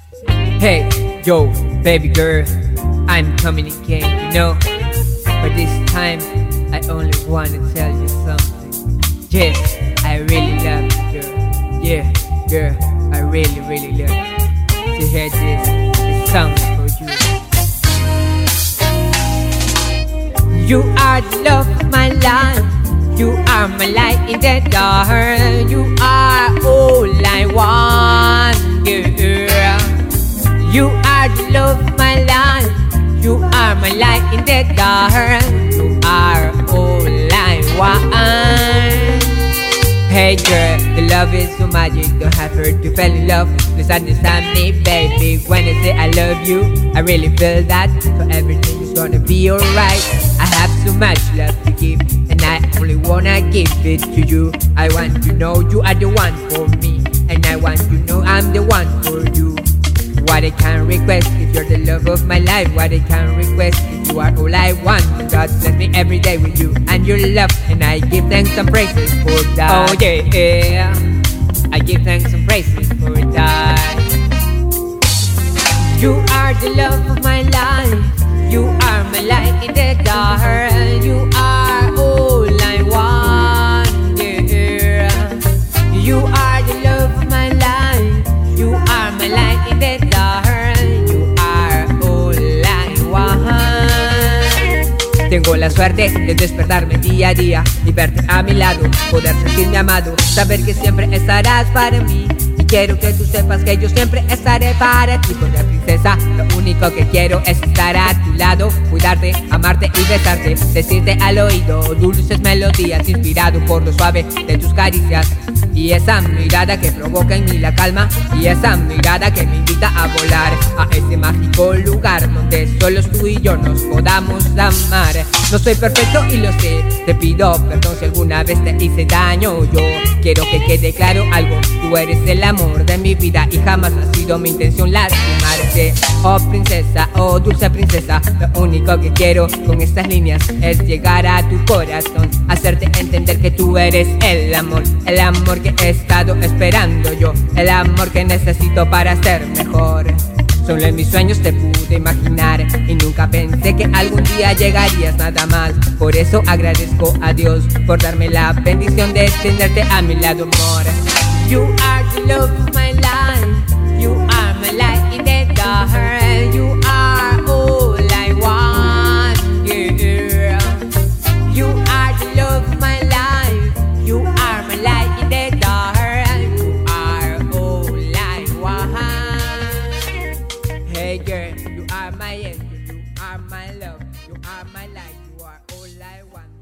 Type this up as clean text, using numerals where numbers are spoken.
Hey, yo, baby girl, I'm coming again, But this time, I only wanna tell you something. Yes, I really love you, girl. Yeah, girl, I really, really love you. To hear this song for you. You are the love of my life. You are my light in the dark. You are all I want, girl. You are the love of my life. You are my light in the dark. You are all I want. Hey girl, the love is so magic. Don't have her to fall in love. Please understand me, baby. When I say I love you, I really feel that. So everything is gonna be alright. I have so much love to give, and I only wanna give it to you. I want to know you are the one for me, and I want to know I'm the one for you. What I can request if you're the love of my life. What I can request if you are all I want. God bless me every day with you and your love, and I give thanks and praises for that. Oh yeah, I give thanks and praises for that. You are the love of my life. You are my light in the dark. You are all I want, girl. You are the love of my life. You are my light in the dark. You are all I want. Tengo la suerte de despertarme día a día y verte a mi lado, poder sentirme amado, saber que siempre estarás para mí. Quiero que tú sepas que yo siempre estaré para ti, porque princesa, lo único que quiero es estar a tu lado, cuidarte, amarte y besarte, decirte al oído dulces melodías, inspirado por lo suave de tus caricias. Y esa mirada que provoca en mí la calma, y esa mirada que me invita a volar a ese mágico lugar donde solos tú y yo nos podamos amar. No soy perfecto y lo sé, te pido perdón si alguna vez te hice daño. Yo quiero que quede claro algo, tú eres el amor de mi vida y jamás ha sido mi intención lastimarte. Oh princesa, oh dulce princesa, lo único que quiero con estas líneas es llegar a tu corazón, hacerte entender que tú eres el amor que he estado esperando yo, el amor que necesito para ser mejor. Solo en mis sueños te pude imaginar y nunca pensé que algún día llegarías nada más. Por eso agradezco a Dios por darme la bendición de tenerte a mi lado, amor. You are the love of my life. You are my light in the dark. You are all I want, girl. You are the love of my life. You are my light in the dark. You are all I want. Hey girl, you are my angel. You are my love. You are my light. You are all I want.